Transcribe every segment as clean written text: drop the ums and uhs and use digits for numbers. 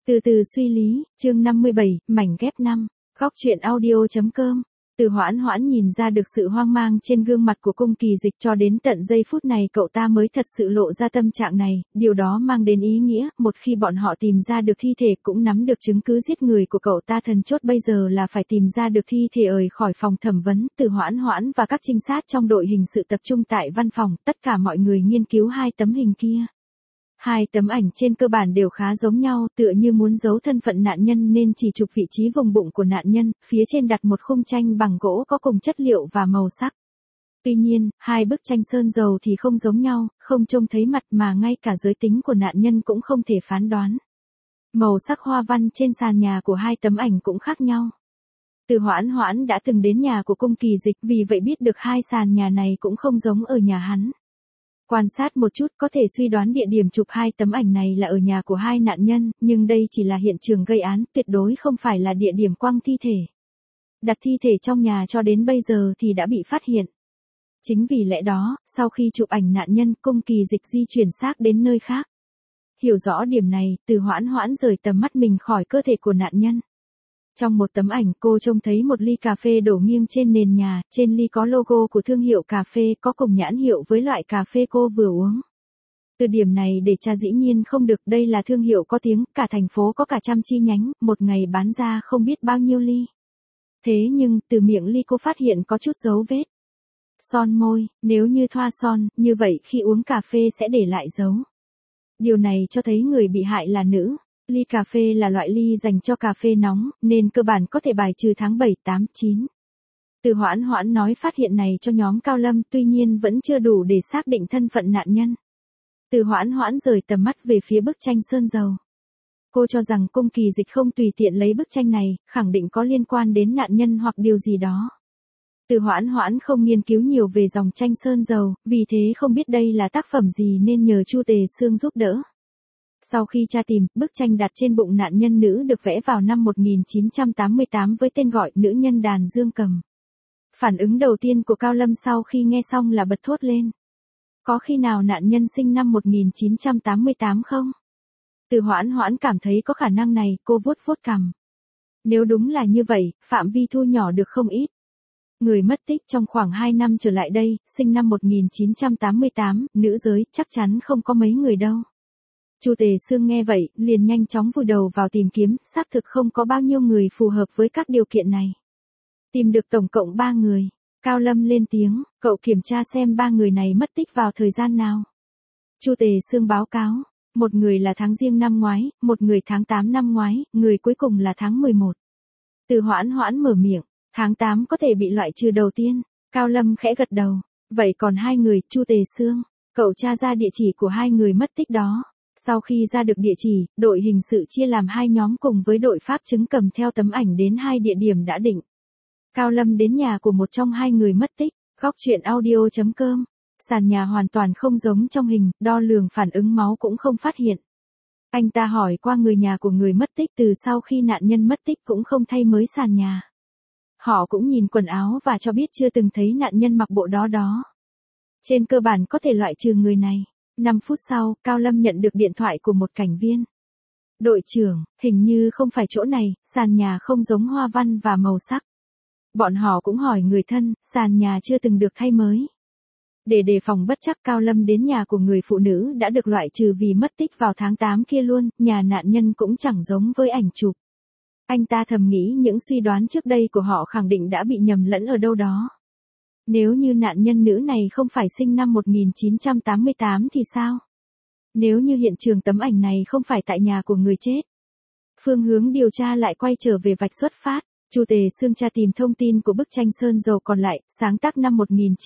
Từ từ suy lý, chương 57, mảnh ghép 5, góc truyện audio.com. Từ Hoãn Hoãn nhìn ra được sự hoang mang trên gương mặt của Cung Kỳ Dịch, cho đến tận giây phút này cậu ta mới thật sự lộ ra tâm trạng này, điều đó mang đến ý nghĩa, một khi bọn họ tìm ra được thi thể cũng nắm được chứng cứ giết người của cậu ta, then chốt bây giờ là phải tìm ra được thi thể rời khỏi phòng thẩm vấn. Từ Hoãn Hoãn và các trinh sát trong đội hình sự tập trung tại văn phòng, tất cả mọi người nghiên cứu hai tấm hình kia. Hai tấm ảnh trên cơ bản đều khá giống nhau, tựa như muốn giấu thân phận nạn nhân nên chỉ chụp vị trí vùng bụng của nạn nhân, phía trên đặt một khung tranh bằng gỗ có cùng chất liệu và màu sắc. Tuy nhiên, hai bức tranh sơn dầu thì không giống nhau, không trông thấy mặt mà ngay cả giới tính của nạn nhân cũng không thể phán đoán. Màu sắc hoa văn trên sàn nhà của hai tấm ảnh cũng khác nhau. Từ Hoãn Hoãn đã từng đến nhà của Cung Kỳ Dịch, vì vậy biết được hai sàn nhà này cũng không giống ở nhà hắn. Quan sát một chút có thể suy đoán địa điểm chụp hai tấm ảnh này là ở nhà của hai nạn nhân, nhưng đây chỉ là hiện trường gây án, tuyệt đối không phải là địa điểm quăng thi thể. Đặt thi thể trong nhà cho đến bây giờ thì đã bị phát hiện. Chính vì lẽ đó, sau khi chụp ảnh nạn nhân, Cung Kỳ Dịch di chuyển xác đến nơi khác. Hiểu rõ điểm này, Từ Hoãn Hoãn rời tầm mắt mình khỏi cơ thể của nạn nhân. Trong một tấm ảnh, cô trông thấy một ly cà phê đổ nghiêng trên nền nhà, trên ly có logo của thương hiệu cà phê, có cùng nhãn hiệu với loại cà phê cô vừa uống. Từ điểm này để tra dĩ nhiên không được, đây là thương hiệu có tiếng, cả thành phố có cả trăm chi nhánh, một ngày bán ra không biết bao nhiêu ly. Thế nhưng, từ miệng ly cô phát hiện có chút dấu vết. Son môi, nếu như thoa son, như vậy khi uống cà phê sẽ để lại dấu. Điều này cho thấy người bị hại là nữ. Ly cà phê là loại ly dành cho cà phê nóng, nên cơ bản có thể bài trừ tháng 7, 8, 9. Từ Hoãn Hoãn nói phát hiện này cho nhóm Cao Lâm, tuy nhiên vẫn chưa đủ để xác định thân phận nạn nhân. Từ Hoãn Hoãn rời tầm mắt về phía bức tranh sơn dầu. Cô cho rằng Cung Kỳ Dịch không tùy tiện lấy bức tranh này, khẳng định có liên quan đến nạn nhân hoặc điều gì đó. Từ Hoãn Hoãn không nghiên cứu nhiều về dòng tranh sơn dầu, vì thế không biết đây là tác phẩm gì nên nhờ Chu Tề Sương giúp đỡ. Sau khi tra tìm, bức tranh đặt trên bụng nạn nhân nữ được vẽ vào năm 1988 với tên gọi Nữ nhân đàn dương cầm. Phản ứng đầu tiên của Cao Lâm sau khi nghe xong là bật thốt lên. Có khi nào nạn nhân sinh năm 1988 không? Từ Hoãn Hoãn cảm thấy có khả năng này, cô vuốt vuốt cằm. Nếu đúng là như vậy, phạm vi thu nhỏ được không ít. Người mất tích trong khoảng 2 năm trở lại đây, sinh năm 1988, nữ giới, chắc chắn không có mấy người đâu. Chu Tề Sương nghe vậy, liền nhanh chóng vùi đầu vào tìm kiếm, xác thực không có bao nhiêu người phù hợp với các điều kiện này. Tìm được tổng cộng 3 người. Cao Lâm lên tiếng, cậu kiểm tra xem 3 người này mất tích vào thời gian nào. Chu Tề Sương báo cáo, một người là tháng Giêng năm ngoái, một người tháng 8 năm ngoái, người cuối cùng là tháng 11. Từ Hoãn Hoãn mở miệng, tháng 8 có thể bị loại trừ đầu tiên. Cao Lâm khẽ gật đầu, vậy còn 2 người, Chu Tề Sương, cậu tra ra địa chỉ của 2 người mất tích đó. Sau khi ra được địa chỉ, đội hình sự chia làm 2 nhóm cùng với đội pháp chứng cầm theo tấm ảnh đến 2 địa điểm đã định. Cao Lâm đến nhà của một trong 2 người mất tích, góc truyện audio.com. Sàn nhà hoàn toàn không giống trong hình, đo lường phản ứng máu cũng không phát hiện. Anh ta hỏi qua người nhà của người mất tích, từ sau khi nạn nhân mất tích cũng không thay mới sàn nhà. Họ cũng nhìn quần áo và cho biết chưa từng thấy nạn nhân mặc bộ đó. Trên cơ bản có thể loại trừ người này. 5 phút sau, Cao Lâm nhận được điện thoại của một cảnh viên. Đội trưởng, hình như không phải chỗ này, sàn nhà không giống hoa văn và màu sắc. Bọn họ cũng hỏi người thân, sàn nhà chưa từng được thay mới. Để đề phòng bất trắc, Cao Lâm đến nhà của người phụ nữ đã được loại trừ vì mất tích vào tháng 8 kia luôn, nhà nạn nhân cũng chẳng giống với ảnh chụp. Anh ta thầm nghĩ những suy đoán trước đây của họ khẳng định đã bị nhầm lẫn ở đâu đó. Nếu như nạn nhân nữ này không phải sinh năm 1988 thì sao? Nếu như hiện trường tấm ảnh này không phải tại nhà của người chết? Phương hướng điều tra lại quay trở về vạch xuất phát. Chu Tề Sương tra tìm thông tin của bức tranh sơn dầu còn lại, sáng tác năm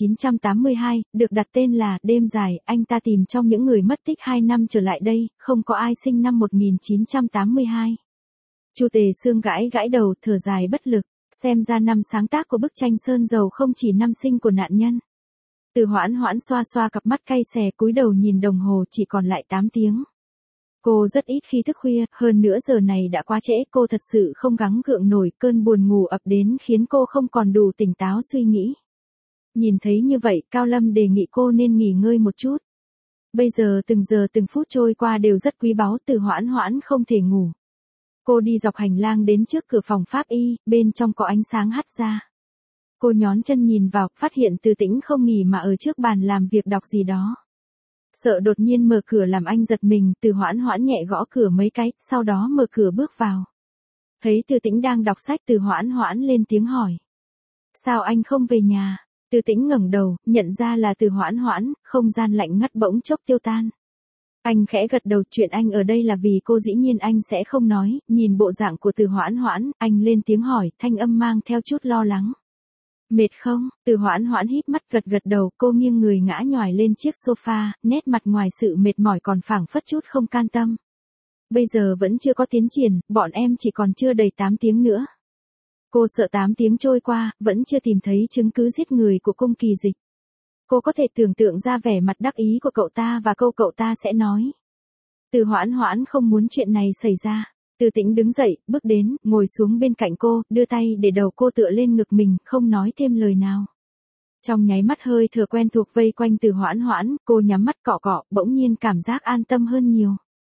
1982, được đặt tên là Đêm Dài. Anh ta tìm trong những người mất tích 2 năm trở lại đây, không có ai sinh năm 1982. Chu Tề Sương gãi đầu, thở dài bất lực. Xem ra năm sáng tác của bức tranh sơn dầu không chỉ năm sinh của nạn nhân. Từ Hoãn Hoãn xoa xoa cặp mắt cay xè, cúi đầu nhìn đồng hồ, chỉ còn lại 8 tiếng. Cô rất ít khi thức khuya, hơn nữa giờ này đã quá trễ, cô thật sự không gắng gượng nổi, cơn buồn ngủ ập đến khiến cô không còn đủ tỉnh táo suy nghĩ. Nhìn thấy như vậy, Cao Lâm đề nghị cô nên nghỉ ngơi một chút. Bây giờ từng phút trôi qua đều rất quý báu, Từ Hoãn Hoãn không thể ngủ. Cô đi dọc hành lang đến trước cửa phòng pháp y, bên trong có ánh sáng hắt ra. Cô nhón chân nhìn vào, phát hiện Từ Tĩnh không nghỉ mà ở trước bàn làm việc đọc gì đó. Sợ đột nhiên mở cửa làm anh giật mình, Từ Hoãn Hoãn nhẹ gõ cửa mấy cái, sau đó mở cửa bước vào. Thấy Từ Tĩnh đang đọc sách, Từ Hoãn Hoãn lên tiếng hỏi. Sao anh không về nhà? Từ Tĩnh ngẩng đầu, nhận ra là Từ Hoãn Hoãn, không gian lạnh ngắt bỗng chốc tiêu tan. Anh khẽ gật đầu, chuyện anh ở đây là vì cô, dĩ nhiên anh sẽ không nói, nhìn bộ dạng của Từ Hoãn Hoãn, anh lên tiếng hỏi, thanh âm mang theo chút lo lắng. Mệt không? Từ Hoãn Hoãn híp mắt gật gật đầu, cô nghiêng người ngã nhoài lên chiếc sofa, nét mặt ngoài sự mệt mỏi còn phảng phất chút không can tâm. Bây giờ vẫn chưa có tiến triển, bọn em chỉ còn chưa đầy 8 tiếng nữa. Cô sợ 8 tiếng trôi qua, vẫn chưa tìm thấy chứng cứ giết người của Cung Kỳ Dịch. Cô có thể tưởng tượng ra vẻ mặt đắc ý của cậu ta và câu cậu ta sẽ nói. Từ Hoãn Hoãn không muốn chuyện này xảy ra. Từ Tĩnh đứng dậy, bước đến, ngồi xuống bên cạnh cô, đưa tay để đầu cô tựa lên ngực mình, không nói thêm lời nào. Trong nháy mắt hơi thở quen thuộc vây quanh Từ Hoãn Hoãn, cô nhắm mắt cọ cọ, bỗng nhiên cảm giác an tâm hơn nhiều.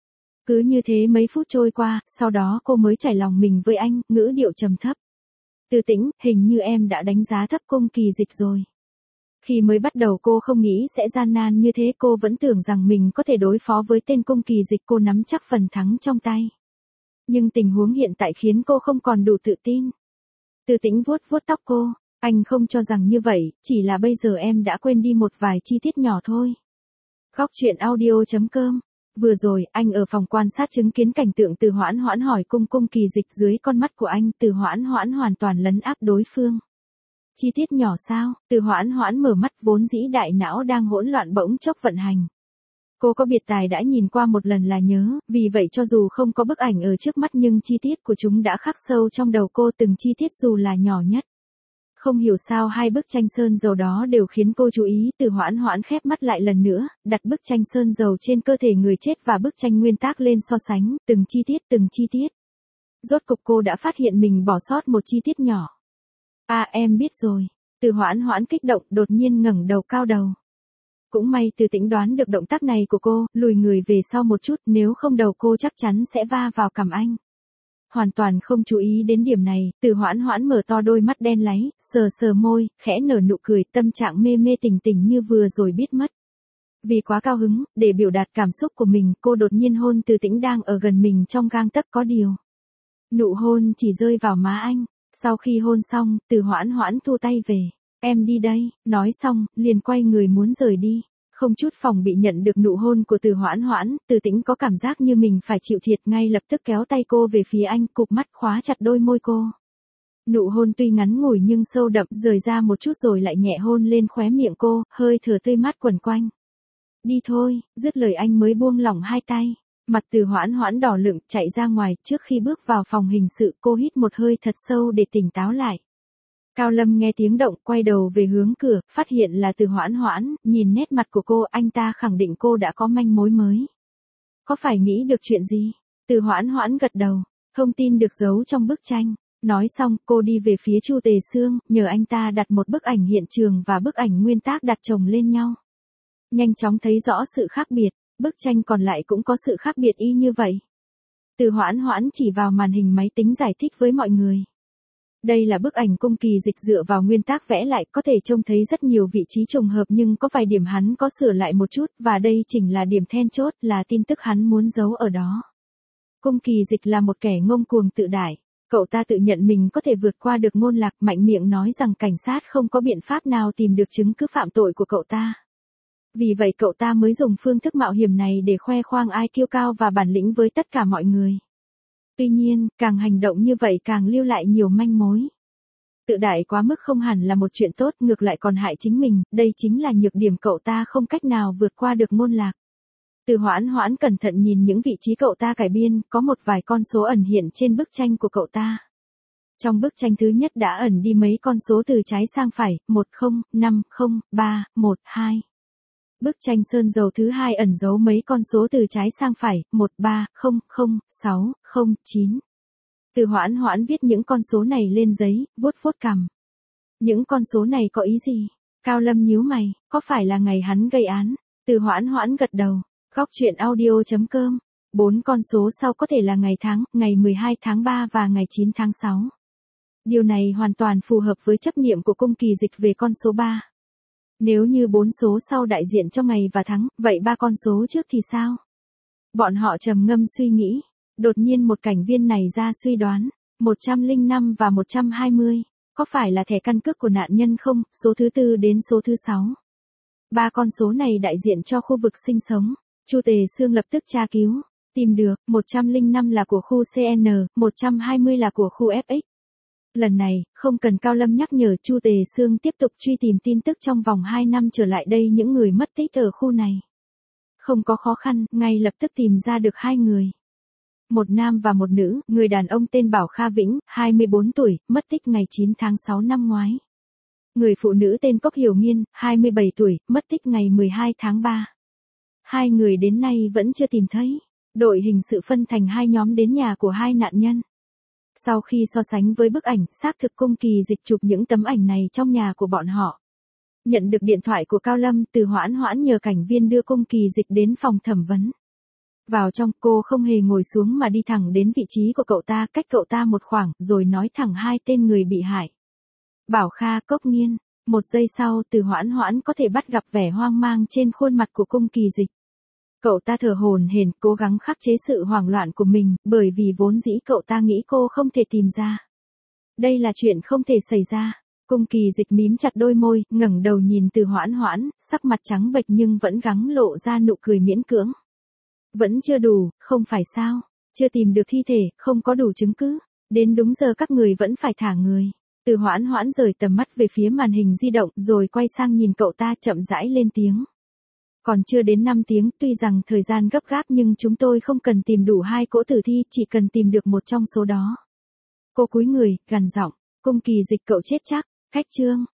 Cứ như thế mấy phút trôi qua, sau đó cô mới trải lòng mình với anh, ngữ điệu trầm thấp. Từ Tĩnh, hình như em đã đánh giá thấp Cung Kỳ Dịch rồi. Khi mới bắt đầu cô không nghĩ sẽ gian nan như thế, cô vẫn tưởng rằng mình có thể đối phó với tên Cung Kỳ Dịch, cô nắm chắc phần thắng trong tay. Nhưng tình huống hiện tại khiến cô không còn đủ tự tin. Từ Tĩnh vuốt vuốt tóc cô, anh không cho rằng như vậy, chỉ là bây giờ em đã quên đi một vài chi tiết nhỏ thôi. Góc truyện audio.com. Vừa rồi, anh ở phòng quan sát chứng kiến cảnh tượng Từ Hoãn Hoãn hỏi Cung Kỳ Dịch, dưới con mắt của anh, Từ Hoãn Hoãn hoàn toàn lấn áp đối phương. Chi tiết nhỏ sao? Từ Hoãn Hoãn mở mắt, vốn dĩ đại não đang hỗn loạn bỗng chốc vận hành. Cô có biệt tài đã nhìn qua một lần là nhớ, vì vậy cho dù không có bức ảnh ở trước mắt nhưng chi tiết của chúng đã khắc sâu trong đầu cô, từng chi tiết dù là nhỏ nhất. Không hiểu sao hai bức tranh sơn dầu đó đều khiến cô chú ý. Từ Hoãn Hoãn khép mắt lại lần nữa, đặt bức tranh sơn dầu trên cơ thể người chết và bức tranh nguyên tác lên so sánh, từng chi tiết. Rốt cục cô đã phát hiện mình bỏ sót một chi tiết nhỏ. À, em biết rồi. Từ Hoãn Hoãn kích động, đột nhiên ngẩng đầu cao đầu. Cũng may Từ Tĩnh đoán được động tác này của cô, lùi người về sau một chút, nếu không đầu cô chắc chắn sẽ va vào cằm anh. Hoàn toàn không chú ý đến điểm này, Từ Hoãn Hoãn mở to đôi mắt đen láy, sờ môi, khẽ nở nụ cười, tâm trạng mê mê tỉnh tỉnh như vừa rồi biết mất. Vì quá cao hứng, để biểu đạt cảm xúc của mình, cô đột nhiên hôn Từ Tĩnh đang ở gần mình trong gang tấc, có điều. Nụ hôn chỉ rơi vào má anh. Sau khi hôn xong, Từ Hoãn Hoãn thu tay về. Em đi đây, nói xong, liền quay người muốn rời đi. Không chút phòng bị nhận được nụ hôn của Từ Hoãn Hoãn, Từ Tĩnh có cảm giác như mình phải chịu thiệt, ngay lập tức kéo tay cô về phía anh, cụp mắt khóa chặt đôi môi cô. Nụ hôn tuy ngắn ngủi nhưng sâu đậm, rời ra một chút rồi lại nhẹ hôn lên khóe miệng cô, hơi thở tươi mát quẩn quanh. Đi thôi, dứt lời anh mới buông lỏng hai tay. Mặt Từ Hoãn Hoãn đỏ lựng, chạy ra ngoài, trước khi bước vào phòng hình sự, cô hít một hơi thật sâu để tỉnh táo lại. Cao Lâm nghe tiếng động, quay đầu về hướng cửa, phát hiện là Từ Hoãn Hoãn, nhìn nét mặt của cô, anh ta khẳng định cô đã có manh mối mới. Có phải nghĩ được chuyện gì? Từ Hoãn Hoãn gật đầu, thông tin được giấu trong bức tranh. Nói xong, cô đi về phía Chu Tề Sương, nhờ anh ta đặt một bức ảnh hiện trường và bức ảnh nguyên tác đặt chồng lên nhau. Nhanh chóng thấy rõ sự khác biệt, bức tranh còn lại cũng có sự khác biệt y như vậy. Từ Hoãn Hoãn chỉ vào màn hình máy tính giải thích với mọi người. Đây là bức ảnh Cung Kỳ Dịch dựa vào nguyên tác vẽ lại, có thể trông thấy rất nhiều vị trí trùng hợp nhưng có vài điểm hắn có sửa lại một chút, và đây chính là điểm then chốt, là tin tức hắn muốn giấu ở đó. Cung Kỳ Dịch là một kẻ ngông cuồng tự đại. Cậu ta tự nhận mình có thể vượt qua được Ngôn Lạc, mạnh miệng nói rằng cảnh sát không có biện pháp nào tìm được chứng cứ phạm tội của cậu ta. Vì vậy cậu ta mới dùng phương thức mạo hiểm này để khoe khoang ai kiêu cao và bản lĩnh với tất cả mọi người. Tuy nhiên, càng hành động như vậy càng lưu lại nhiều manh mối. Tự đại quá mức không hẳn là một chuyện tốt, ngược lại còn hại chính mình, đây chính là nhược điểm cậu ta không cách nào vượt qua được Ngôn Lạc. Từ Hoãn Hoãn cẩn thận nhìn những vị trí cậu ta cải biên, có một vài con số ẩn hiện trên bức tranh của cậu ta. Trong bức tranh thứ nhất đã ẩn đi mấy con số từ trái sang phải, 10503112. Bức tranh sơn dầu thứ hai ẩn giấu mấy con số từ trái sang phải, 1300609. Từ Hoãn Hoãn viết những con số này lên giấy, vuốt vuốt cằm. Những con số này có ý gì? Cao Lâm nhíu mày, có phải là ngày hắn gây án? Từ Hoãn Hoãn gật đầu. Góc truyện audio.com 4 con số sau có thể là ngày tháng, ngày 12 tháng 3 và ngày 9 tháng 6. Điều này hoàn toàn phù hợp với chấp niệm của cung kỳ dịch về con số 3. Nếu như 4 số sau đại diện cho ngày và tháng, vậy 3 con số trước thì sao? Bọn họ trầm ngâm suy nghĩ. Đột nhiên một cảnh viên này ra suy đoán. 105 và 120. Có phải là thẻ căn cước của nạn nhân không? Số thứ 4 đến số thứ 6. 3 con số này đại diện cho khu vực sinh sống. Chu Tề Xương lập tức tra cứu. Tìm được, 105 là của khu CN, 120 là của khu FX. Lần này, không cần Cao Lâm nhắc nhở, Chu Tề Xương tiếp tục truy tìm tin tức trong vòng 2 năm trở lại đây những người mất tích ở khu này. Không có khó khăn, ngay lập tức tìm ra được 2 người. Một nam và một nữ, người đàn ông tên Bảo Kha Vĩnh, 24 tuổi, mất tích ngày 9 tháng 6 năm ngoái. Người phụ nữ tên Cốc Hiểu Nghiên, 27 tuổi, mất tích ngày 12 tháng 3. 2 người đến nay vẫn chưa tìm thấy. Đội hình sự phân thành 2 nhóm đến nhà của 2 nạn nhân. Sau khi so sánh với bức ảnh, xác thực cung kỳ dịch chụp những tấm ảnh này trong nhà của bọn họ. Nhận được điện thoại của Cao Lâm, Từ Hoãn Hoãn nhờ cảnh viên đưa cung kỳ dịch đến phòng thẩm vấn. Vào trong, cô không hề ngồi xuống mà đi thẳng đến vị trí của cậu ta, cách cậu ta một khoảng, rồi nói thẳng 2 tên người bị hại. Bảo Kha, Cốc Nghiên. 1 giây sau, Từ Hoãn Hoãn có thể bắt gặp vẻ hoang mang trên khuôn mặt của cung kỳ dịch. Cậu ta thở hổn hển, cố gắng khắc chế sự hoảng loạn của mình, bởi vì vốn dĩ cậu ta nghĩ cô không thể tìm ra. Đây là chuyện không thể xảy ra. Cung kỳ dịch mím chặt đôi môi, ngẩng đầu nhìn Từ Hoãn Hoãn, sắc mặt trắng bệch nhưng vẫn gắng lộ ra nụ cười miễn cưỡng. Vẫn chưa đủ, không phải sao? Chưa tìm được thi thể, không có đủ chứng cứ. Đến đúng giờ các người vẫn phải thả người. Từ Hoãn Hoãn rời tầm mắt về phía màn hình di động rồi quay sang nhìn cậu ta chậm rãi lên tiếng. Còn chưa đến 5 tiếng, tuy rằng thời gian gấp gáp nhưng chúng tôi không cần tìm đủ 2 cỗ tử thi, chỉ cần tìm được một trong số đó. Cô cúi người, gằn giọng, cung kỳ dịch cậu chết chắc, khách trương.